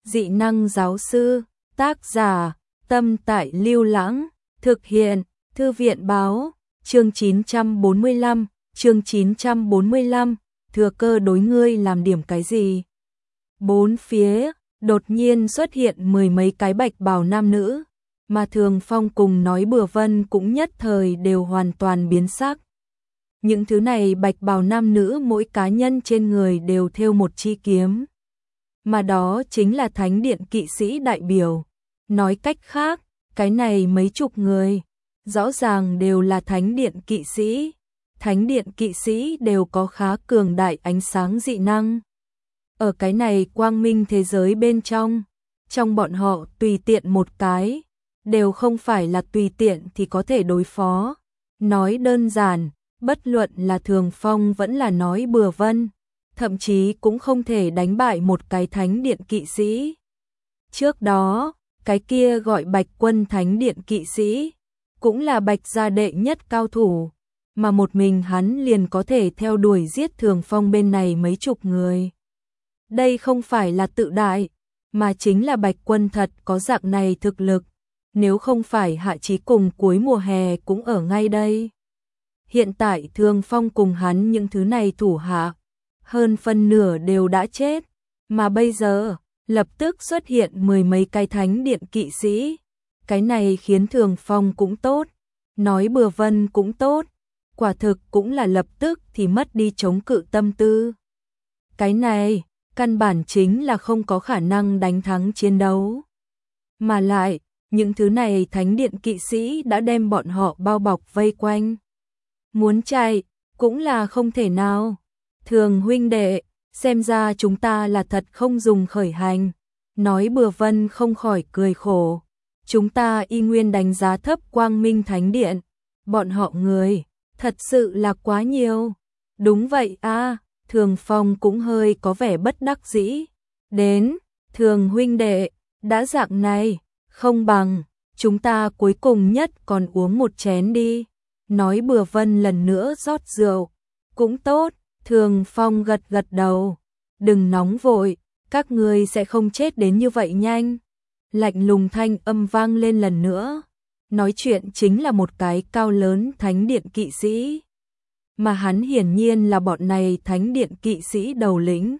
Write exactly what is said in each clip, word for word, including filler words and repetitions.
Dị năng giáo sư, tác giả, Tâm Tại Lưu Lãng, thực hiện, Thư viện báo, chương chín trăm bốn mươi lăm, chương chín trăm bốn mươi lăm, thừa cơ đối ngươi làm điểm cái gì? Bốn phía, đột nhiên xuất hiện mười mấy cái bạch bào nam nữ, mà Thường Phong cùng nói bừa vân cũng nhất thời đều hoàn toàn biến sắc. Những thứ này bạch bào nam nữ mỗi cá nhân trên người đều thêu một chi kiếm. Mà đó chính là thánh điện kỵ sĩ đại biểu. Nói cách khác, cái này mấy chục người, rõ ràng đều là thánh điện kỵ sĩ. Thánh điện kỵ sĩ đều có khá cường đại ánh sáng dị năng. Ở cái này quang minh thế giới bên trong, trong bọn họ tùy tiện một cái, đều không phải là tùy tiện thì có thể đối phó. Nói đơn giản, bất luận là Thường Phong vẫn là nói bừa vân, thậm chí cũng không thể đánh bại một cái thánh điện kỵ sĩ. Trước đó, cái kia gọi Bạch Quân thánh điện kỵ sĩ, cũng là Bạch gia đệ nhất cao thủ, mà một mình hắn liền có thể theo đuổi giết Thường Phong bên này mấy chục người. Đây không phải là tự đại, mà chính là Bạch Quân thật có dạng này thực lực, nếu không phải Hạ Chí cùng cuối mùa hè cũng ở ngay đây. Hiện tại Thường Phong cùng hắn những thứ này thủ hạ, hơn phân nửa đều đã chết, mà bây giờ, lập tức xuất hiện mười mấy cái thánh điện kỵ sĩ. Cái này khiến Thường Phong cũng tốt, nói bừa vân cũng tốt, quả thực cũng là lập tức thì mất đi chống cự tâm tư. Cái này, căn bản chính là không có khả năng đánh thắng chiến đấu. Mà lại, những thứ này thánh điện kỵ sĩ đã đem bọn họ bao bọc vây quanh. Muốn chạy, cũng là không thể nào. Thường huynh đệ, xem ra chúng ta là thật không dùng khởi hành. Nói bừa vân không khỏi cười khổ. Chúng ta y nguyên đánh giá thấp quang minh thánh điện. Bọn họ người, thật sự là quá nhiều. Đúng vậy a. Thường Phong cũng hơi có vẻ bất đắc dĩ. Đến, Thường huynh đệ, đã dạng này, không bằng, chúng ta cuối cùng nhất còn uống một chén đi. Nói bừa vân lần nữa rót rượu. Cũng tốt, Thường Phong gật gật đầu. Đừng nóng vội, các ngươi sẽ không chết đến như vậy nhanh. Lạnh lùng thanh âm vang lên lần nữa. Nói chuyện chính là một cái cao lớn thánh điện kỵ sĩ. Mà hắn hiển nhiên là bọn này thánh điện kỵ sĩ đầu lĩnh.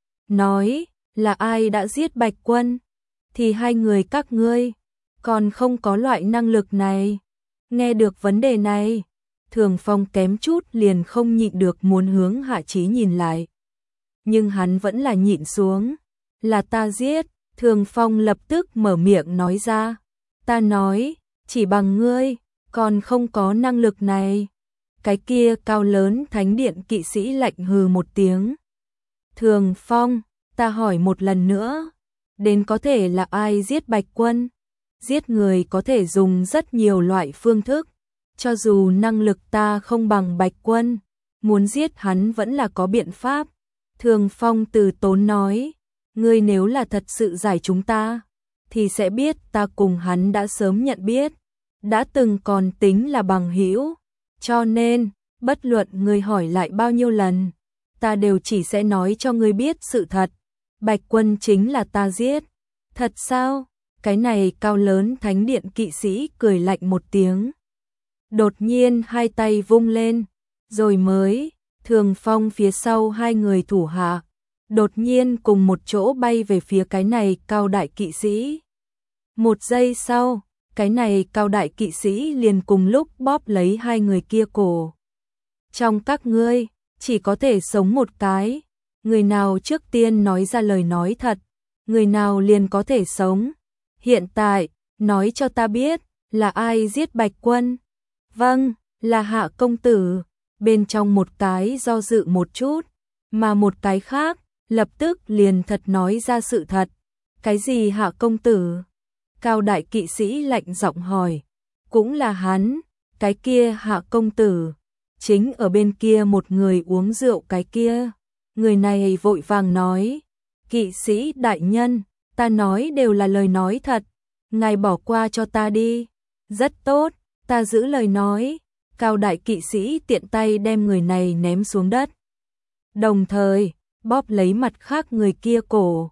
Nói, là ai đã giết Bạch Quân? Thì hai người các ngươi, còn không có loại năng lực này. Nghe được vấn đề này, Thường Phong kém chút liền không nhịn được muốn hướng Hạ Chí nhìn lại. Nhưng hắn vẫn là nhịn xuống. Là ta giết, Thường Phong lập tức mở miệng nói ra. Ta nói, chỉ bằng ngươi, còn không có năng lực này. Cái kia cao lớn thánh điện kỵ sĩ lạnh hừ một tiếng. Thường Phong, ta hỏi một lần nữa, đến có thể là ai giết Bạch Quân? Giết người có thể dùng rất nhiều loại phương thức, cho dù năng lực ta không bằng Bạch Quân, muốn giết hắn vẫn là có biện pháp. Thường Phong từ tốn nói, ngươi nếu là thật sự giải chúng ta, thì sẽ biết ta cùng hắn đã sớm nhận biết, đã từng còn tính là bằng hữu. Cho nên, bất luận ngươi hỏi lại bao nhiêu lần, ta đều chỉ sẽ nói cho ngươi biết sự thật. Bạch Quân chính là ta giết. Thật sao? Cái này cao lớn thánh điện kỵ sĩ cười lạnh một tiếng. Đột nhiên hai tay vung lên, rồi mới, Thường Phong phía sau hai người thủ hạ, đột nhiên cùng một chỗ bay về phía cái này cao đại kỵ sĩ. Một giây sau, cái này cao đại kỵ sĩ liền cùng lúc bóp lấy hai người kia cổ. Trong các ngươi, chỉ có thể sống một cái, người nào trước tiên nói ra lời nói thật, người nào liền có thể sống. Hiện tại, nói cho ta biết, là ai giết Bạch Quân? Vâng, là Hạ công tử. Bên trong một cái do dự một chút, mà một cái khác, lập tức liền thật nói ra sự thật. Cái gì Hạ công tử? Cao đại kỵ sĩ lạnh giọng hỏi. Cũng là hắn, cái kia Hạ công tử. Chính ở bên kia một người uống rượu cái kia. Người này vội vàng nói. Kỵ sĩ đại nhân, ta nói đều là lời nói thật. Ngài bỏ qua cho ta đi. Rất tốt, ta giữ lời nói. Cao đại kỵ sĩ tiện tay đem người này ném xuống đất. Đồng thời, bóp lấy mặt khác người kia cổ.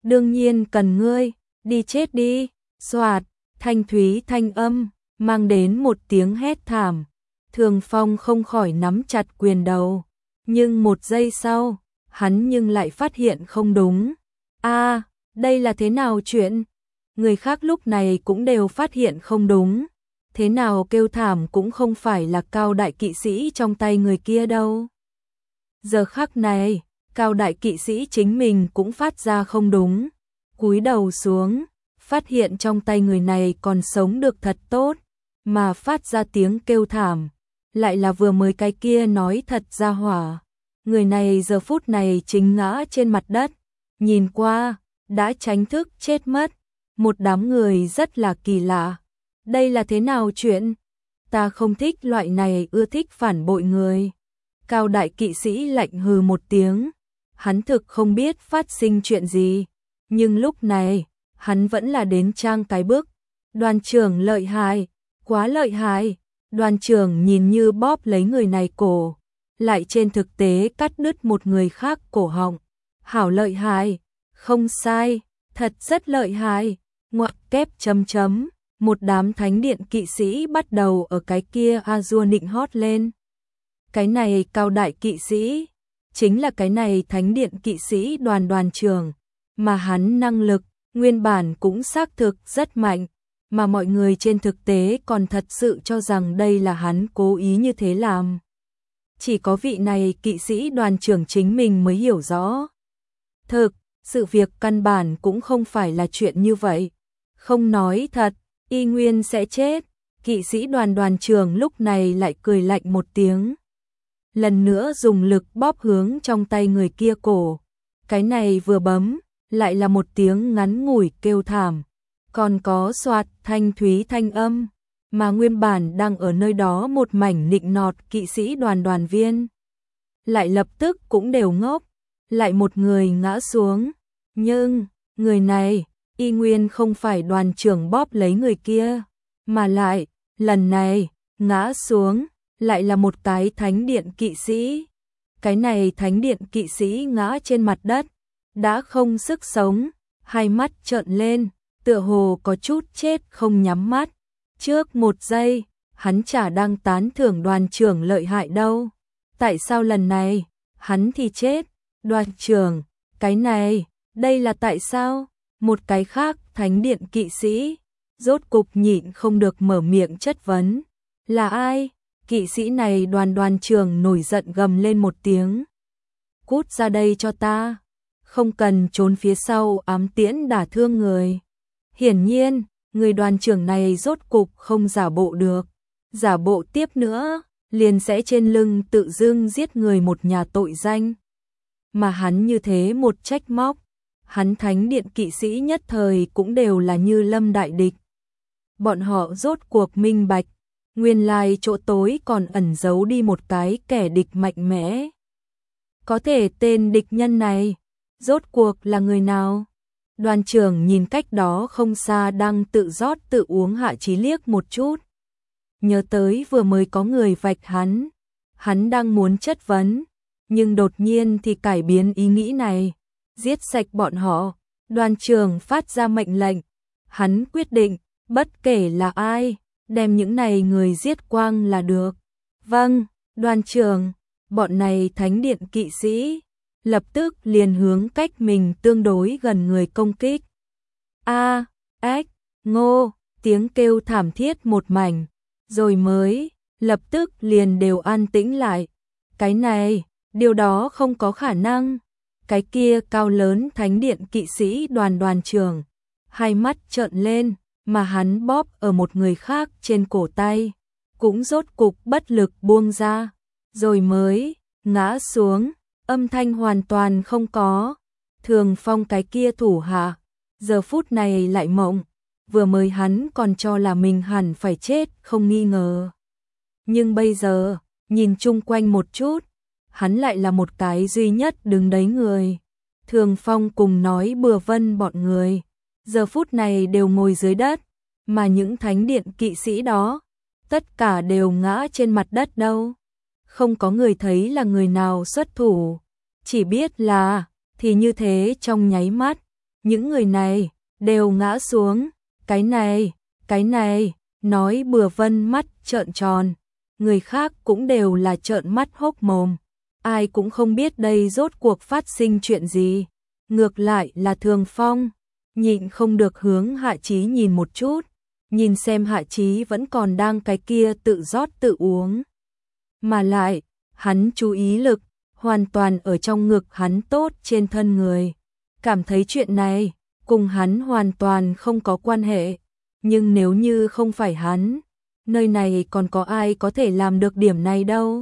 đương nhiên cần ngươi, đi chết đi, xoạt, thanh thúy thanh âm, mang đến một tiếng hét thảm. Thường Phong không khỏi nắm chặt quyền đầu, nhưng một giây sau, hắn nhưng lại phát hiện không đúng. A, đây là thế nào chuyện? Người khác lúc này cũng đều phát hiện không đúng. Thế nào kêu thảm cũng không phải là Cao đại kỵ sĩ trong tay người kia đâu. Giờ khắc này, Cao đại kỵ sĩ chính mình cũng phát ra không đúng. Cúi đầu xuống, phát hiện trong tay người này còn sống được thật tốt, mà phát ra tiếng kêu thảm. Lại là vừa mới cái kia nói thật ra hỏa. Người này giờ phút này chính ngã trên mặt đất. Nhìn qua, đã tránh thức chết mất. Một đám người rất là kỳ lạ. Đây là thế nào chuyện? Ta không thích loại này ưa thích phản bội người. Cao đại kỵ sĩ lạnh hừ một tiếng. Hắn thực không biết phát sinh chuyện gì. Nhưng lúc này, hắn vẫn là đến trang cái bước. Đoàn trưởng lợi hại, quá lợi hại. Đoàn trưởng nhìn như bóp lấy người này cổ, lại trên thực tế cắt đứt một người khác cổ họng. Hảo lợi hại, không sai, thật rất lợi hại. Ngoặc kép chấm chấm, một đám thánh điện kỵ sĩ bắt đầu ở cái kia Azure nịnh hót lên. Cái này Cao đại kỵ sĩ, chính là cái này thánh điện kỵ sĩ đoàn đoàn trưởng, mà hắn năng lực, nguyên bản cũng xác thực rất mạnh. Mà mọi người trên thực tế còn thật sự cho rằng đây là hắn cố ý như thế làm. Chỉ có vị này kỵ sĩ đoàn trưởng chính mình mới hiểu rõ. Thực, sự việc căn bản cũng không phải là chuyện như vậy. Không nói thật, y nguyên sẽ chết. Kỵ sĩ đoàn đoàn trưởng lúc này lại cười lạnh một tiếng. Lần nữa dùng lực bóp hướng trong tay người kia cổ. Cái này vừa bấm, lại là một tiếng ngắn ngủi kêu thảm. Còn có xoạt thanh thúy thanh âm, mà nguyên bản đang ở nơi đó một mảnh nịnh nọt kỵ sĩ đoàn đoàn viên. Lại lập tức cũng đều ngốc, lại một người ngã xuống. Nhưng, người này, y nguyên không phải đoàn trưởng bóp lấy người kia, mà lại, lần này, ngã xuống, lại là một cái thánh điện kỵ sĩ. Cái này thánh điện kỵ sĩ ngã trên mặt đất, đã không sức sống, hai mắt trợn lên. Tựa hồ có chút chết không nhắm mắt. Trước một giây, hắn chả đang tán thưởng đoàn trưởng lợi hại đâu. Tại sao lần này, hắn thì chết? Đoàn trưởng, cái này, đây là tại sao? Một cái khác, thánh điện kỵ sĩ, rốt cục nhịn không được mở miệng chất vấn. Là ai? Kỵ sĩ này đoàn đoàn trưởng nổi giận gầm lên một tiếng. Cút ra đây cho ta. Không cần trốn phía sau ám tiễn đả thương người. Hiển nhiên, người đoàn trưởng này rốt cục không giả bộ được. Giả bộ tiếp nữa, liền sẽ trên lưng tự dưng giết người một nhà tội danh. Mà hắn như thế một trách móc, hắn thánh điện kỵ sĩ nhất thời cũng đều là như lâm đại địch. Bọn họ rốt cuộc minh bạch, nguyên lai chỗ tối còn ẩn giấu đi một cái kẻ địch mạnh mẽ. Có thể tên địch nhân này, rốt cuộc là người nào? Đoàn trưởng nhìn cách đó không xa đang tự rót tự uống Hạ Chí liếc một chút. Nhớ tới vừa mới có người vạch hắn. Hắn đang muốn chất vấn. Nhưng đột nhiên thì cải biến ý nghĩ này. Giết sạch bọn họ. Đoàn trưởng phát ra mệnh lệnh. Hắn quyết định, bất kể là ai, đem những này người giết quang là được. Vâng, đoàn trưởng, bọn này thánh điện kỵ sĩ. Lập tức liền hướng cách mình tương đối gần người công kích. A, ếch, ngô, tiếng kêu thảm thiết một mảnh, rồi mới, lập tức liền đều an tĩnh lại. Cái này, điều đó không có khả năng. Cái kia cao lớn thánh điện kỵ sĩ đoàn đoàn trưởng, hai mắt trợn lên, mà hắn bóp ở một người khác trên cổ tay, cũng rốt cục bất lực buông ra, rồi mới, ngã xuống. Âm thanh hoàn toàn không có. Thường Phong cái kia thủ hạ, giờ phút này lại mộng. Vừa mới hắn còn cho là mình hẳn phải chết không nghi ngờ. Nhưng bây giờ, nhìn chung quanh một chút, hắn lại là một cái duy nhất đứng đấy người. Thường Phong cùng nói Bừa Vân bọn người, giờ phút này đều ngồi dưới đất, mà những thánh điện kỵ sĩ đó, tất cả đều ngã trên mặt đất đâu. Không có người thấy là người nào xuất thủ, chỉ biết là, thì như thế trong nháy mắt, những người này đều ngã xuống, cái này, cái này, nói Bừa Vân mắt trợn tròn, người khác cũng đều là trợn mắt hốc mồm, ai cũng không biết đây rốt cuộc phát sinh chuyện gì, ngược lại là Thường Phong, nhịn không được hướng Hạ Chí nhìn một chút, nhìn xem Hạ Chí vẫn còn đang cái kia tự rót tự uống, mà lại, hắn chú ý lực, hoàn toàn ở trong ngực hắn tốt trên thân người, cảm thấy chuyện này, cùng hắn hoàn toàn không có quan hệ, nhưng nếu như không phải hắn, nơi này còn có ai có thể làm được điểm này đâu.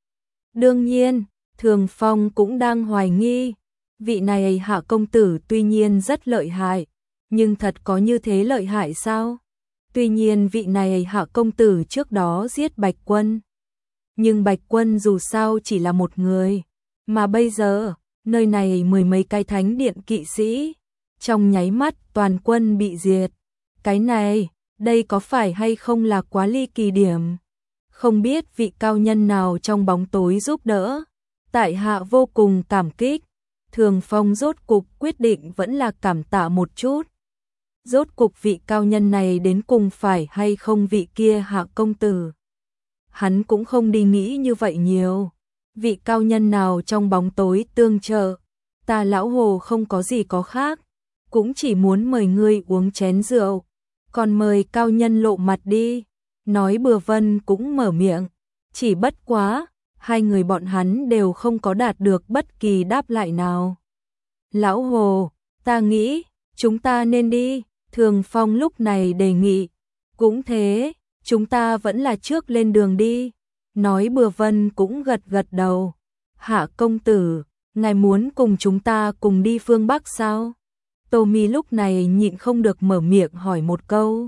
Đương nhiên, Thường Phong cũng đang hoài nghi, vị này Hạ công tử tuy nhiên rất lợi hại, nhưng thật có như thế lợi hại sao? Tuy nhiên vị này Hạ công tử trước đó giết Bạch Quân, nhưng Bạch Quân dù sao chỉ là một người, mà bây giờ, nơi này mười mấy cái thánh điện kỵ sĩ, trong nháy mắt toàn quân bị diệt. Cái này, đây có phải hay không là quá ly kỳ điểm? Không biết vị cao nhân nào trong bóng tối giúp đỡ. Tại hạ vô cùng cảm kích. Thường Phong rốt cục quyết định vẫn là cảm tạ một chút. Rốt cục vị cao nhân này đến cùng phải hay không vị kia Hạ công tử. Hắn cũng không đi nghĩ như vậy nhiều. Vị cao nhân nào trong bóng tối tương trợ. Ta lão hồ không có gì có khác. Cũng chỉ muốn mời ngươi uống chén rượu. Còn mời cao nhân lộ mặt đi. Nói Bừa Vân cũng mở miệng. Chỉ bất quá, hai người bọn hắn đều không có đạt được bất kỳ đáp lại nào. Lão hồ, ta nghĩ, chúng ta nên đi. Thường Phong lúc này đề nghị. Cũng thế, chúng ta vẫn là trước lên đường đi. Nói Bừa Vân cũng gật gật đầu. Hạ công tử, ngài muốn cùng chúng ta cùng đi phương Bắc sao? Tô Mi lúc này nhịn không được mở miệng hỏi một câu.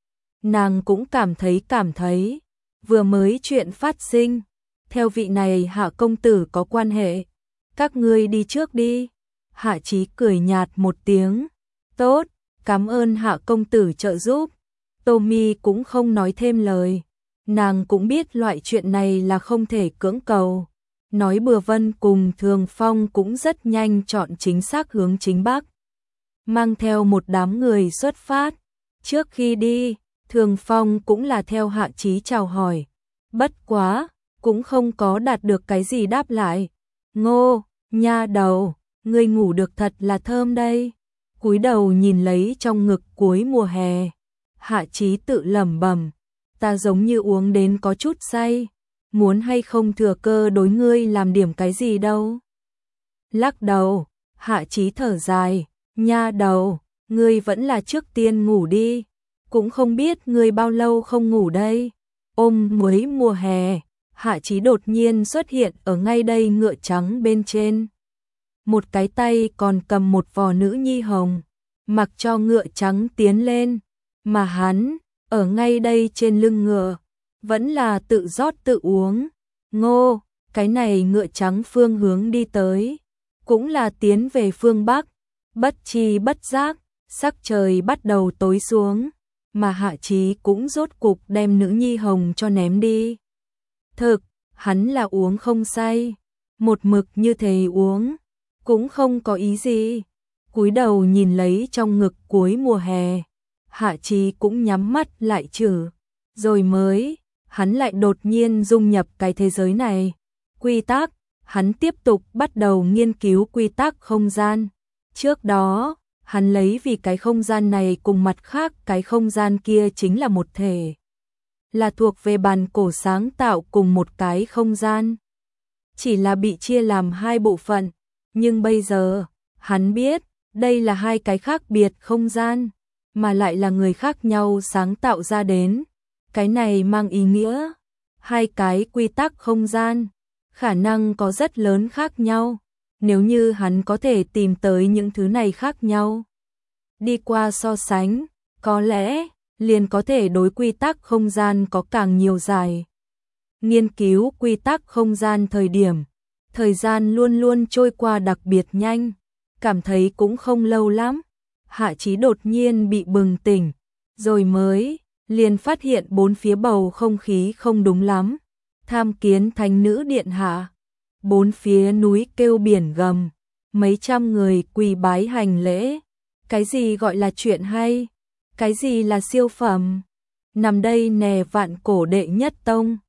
Nàng cũng cảm thấy cảm thấy, vừa mới chuyện phát sinh, theo vị này Hạ công tử có quan hệ, các ngươi đi trước đi. Hạ Chí cười nhạt một tiếng, tốt, cảm ơn Hạ công tử trợ giúp. Tô Mi cũng không nói thêm lời, nàng cũng biết loại chuyện này là không thể cưỡng cầu. Nói Bừa Vân cùng Thường Phong cũng rất nhanh chọn chính xác hướng chính Bắc, mang theo một đám người xuất phát. Trước khi đi, Thường Phong cũng là theo Hạ Chí chào hỏi, bất quá, cũng không có đạt được cái gì đáp lại. Ngô, nha đầu, ngươi ngủ được thật là thơm đây. Cúi đầu nhìn lấy trong ngực cuối mùa hè, Hạ Chí tự lẩm bẩm, ta giống như uống đến có chút say, muốn hay không thừa cơ đối ngươi làm điểm cái gì đâu. Lắc đầu, Hạ Chí thở dài, nha đầu, ngươi vẫn là trước tiên ngủ đi, cũng không biết ngươi bao lâu không ngủ đây. Ôm muối mùa hè, Hạ Chí đột nhiên xuất hiện ở ngay đây ngựa trắng bên trên. Một cái tay còn cầm một vò nữ nhi hồng, mặc cho ngựa trắng tiến lên, mà hắn, ở ngay đây trên lưng ngựa, vẫn là tự rót tự uống. Ngô, cái này ngựa trắng phương hướng đi tới, cũng là tiến về phương Bắc, bất chi bất giác, sắc trời bắt đầu tối xuống, mà Hạ Chí cũng rốt cục đem nữ nhi hồng cho ném đi. Thực, hắn là uống không say, một mực như thế uống, cũng không có ý gì. Cúi đầu nhìn lấy trong ngực cuối mùa hè, Hạ Chí cũng nhắm mắt lại chử, rồi mới, hắn lại đột nhiên dung nhập cái thế giới này. Quy tắc, hắn tiếp tục bắt đầu nghiên cứu quy tắc không gian. Trước đó, hắn lấy vì cái không gian này cùng mặt khác cái không gian kia chính là một thể, là thuộc về bàn cổ sáng tạo cùng một cái không gian, chỉ là bị chia làm hai bộ phận, nhưng bây giờ, hắn biết, đây là hai cái khác biệt không gian, mà lại là người khác nhau sáng tạo ra đến. Cái này mang ý nghĩa, hai cái quy tắc không gian, khả năng có rất lớn khác nhau. Nếu như hắn có thể tìm tới những thứ này khác nhau, đi qua so sánh, có lẽ liền có thể đối quy tắc không gian có càng nhiều giải. Nghiên cứu quy tắc không gian thời điểm, thời gian luôn luôn trôi qua đặc biệt nhanh, cảm thấy cũng không lâu lắm. Hạ Chí đột nhiên bị bừng tỉnh, rồi mới liền phát hiện bốn phía bầu không khí không đúng lắm. Tham kiến thánh nữ điện hạ. Bốn phía núi kêu biển gầm, mấy trăm người quỳ bái hành lễ. Cái gì gọi là chuyện hay? Cái gì là siêu phẩm? Nằm đây nè vạn cổ đệ nhất tông.